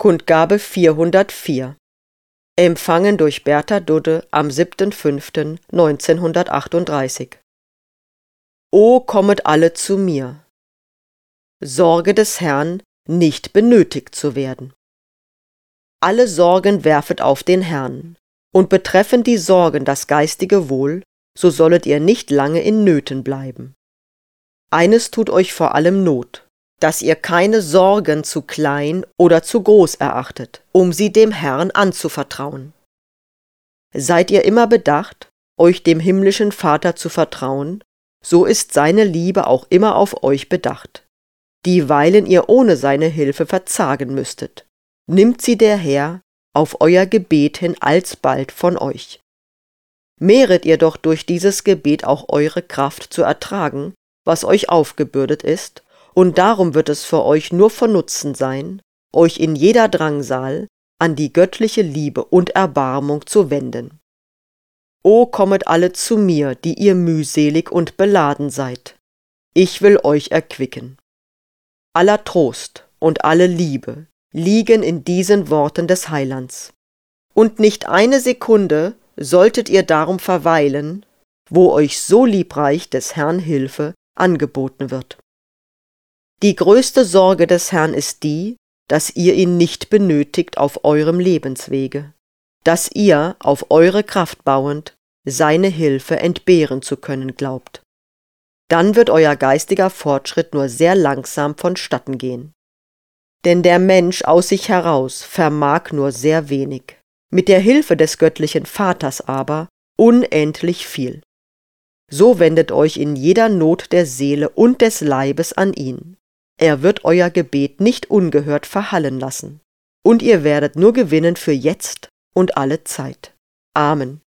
Kundgabe 404. Empfangen durch Bertha Dudde am 7.5.1938. O kommet alle zu mir. Sorge des Herrn, nicht benötigt zu werden. Alle Sorgen werfet auf den Herrn, und betreffen die Sorgen das geistige Wohl, so sollet ihr nicht lange in Nöten bleiben. Eines tut euch vor allem Not, dass ihr keine Sorgen zu klein oder zu groß erachtet, um sie dem Herrn anzuvertrauen. Seid ihr immer bedacht, euch dem himmlischen Vater zu vertrauen, so ist seine Liebe auch immer auf euch bedacht, dieweilen ihr ohne seine Hilfe verzagen müsstet. Nimmt sie der Herr auf euer Gebet hin alsbald von euch. Mehret ihr doch durch dieses Gebet auch eure Kraft zu ertragen, was euch aufgebürdet ist, und darum wird es für euch nur von Nutzen sein, euch in jeder Drangsal an die göttliche Liebe und Erbarmung zu wenden. O kommet alle zu mir, die ihr mühselig und beladen seid. Ich will euch erquicken. Aller Trost und alle Liebe liegen in diesen Worten des Heilands. Und nicht eine Sekunde solltet ihr darum verweilen, wo euch so liebreich des Herrn Hilfe angeboten wird. Die größte Sorge des Herrn ist die, dass ihr ihn nicht benötigt auf eurem Lebenswege, dass ihr, auf eure Kraft bauend, seine Hilfe entbehren zu können glaubt. Dann wird euer geistiger Fortschritt nur sehr langsam vonstatten gehen. Denn der Mensch aus sich heraus vermag nur sehr wenig, mit der Hilfe des göttlichen Vaters aber unendlich viel. So wendet euch in jeder Not der Seele und des Leibes an ihn. Er wird euer Gebet nicht ungehört verhallen lassen, und ihr werdet nur gewinnen für jetzt und alle Zeit. Amen.